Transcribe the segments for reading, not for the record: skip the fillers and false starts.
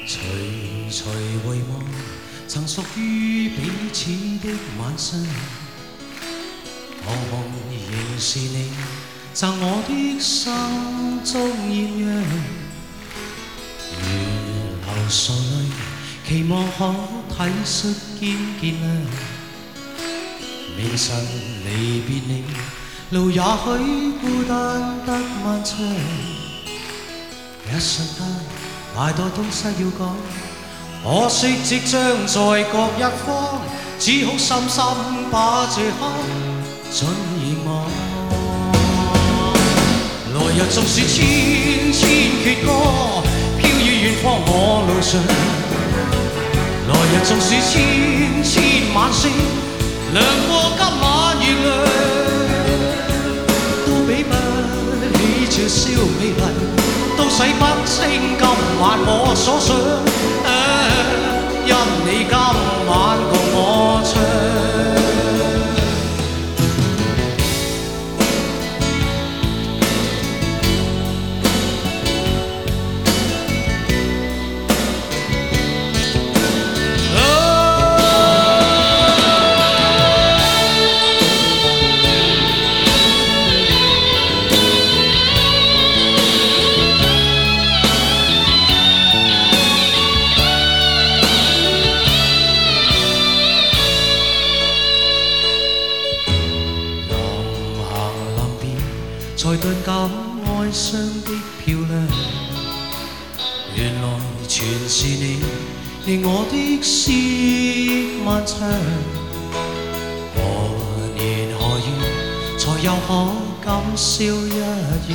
徐徐回望，曾屬於彼此的晚上，茫茫仍是你贈我的心中豔陽。如流傻淚，期望可體恤兼見諒。明晨離別你，路也許孤單得漫長。一瞬間，太多東西要講，可惜即將在各一方，只好深深把這刻盡凝望。來日縱是千千闕歌，飄於遠方我路上。來日縱是千千晚星，亮過今晚月亮，都比不起這宵美麗。都洗不清今晚我所想，因你今晚共我唱。才頓感哀傷的漂亮，原來全是你，令我的思憶漫長。何年何月才又可感消一樣？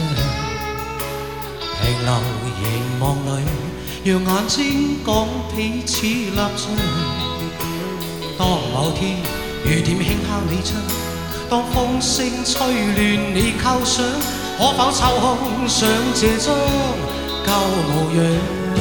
停留凝望裏，讓眼睛講彼此立場。當某天雨點輕敲你窗，當風聲吹亂你構想，可否抽空想這張舊模樣？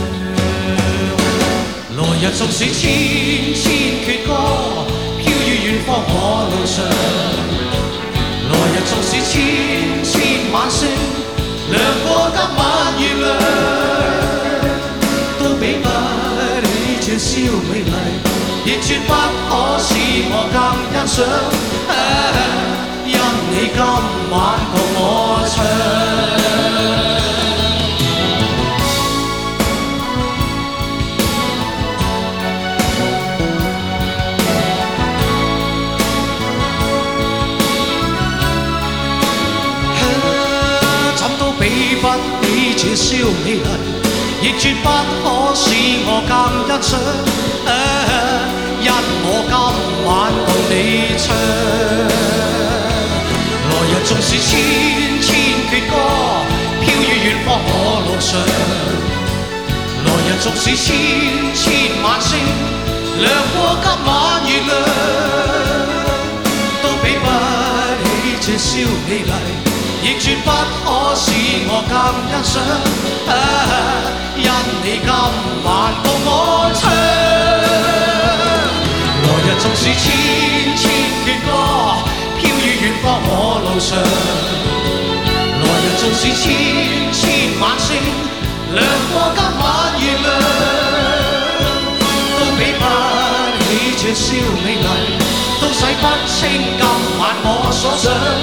來日縱是千千闕歌，飄於遠方我路上。來日縱是千千晚星，亮過今晚月亮，都比不起這宵美麗。亦絕不可使我更欣賞，因你今晚共我唱。怎都比不起這宵美麗，亦絕不可使我更欣賞。因我今晚共你唱，來日縱是千千闕歌，飄於遠方我路上。來日縱是千千晚星，亮過今晚月亮，都比不起這宵美麗，亦絕不可使我更欣賞，因你今晚共我唱。來日縱是千千闕歌，飄於遠方我路上。來日縱是千千晚星，亮過今晚月亮，都比不起這宵美麗，都洗不清今晚我所想。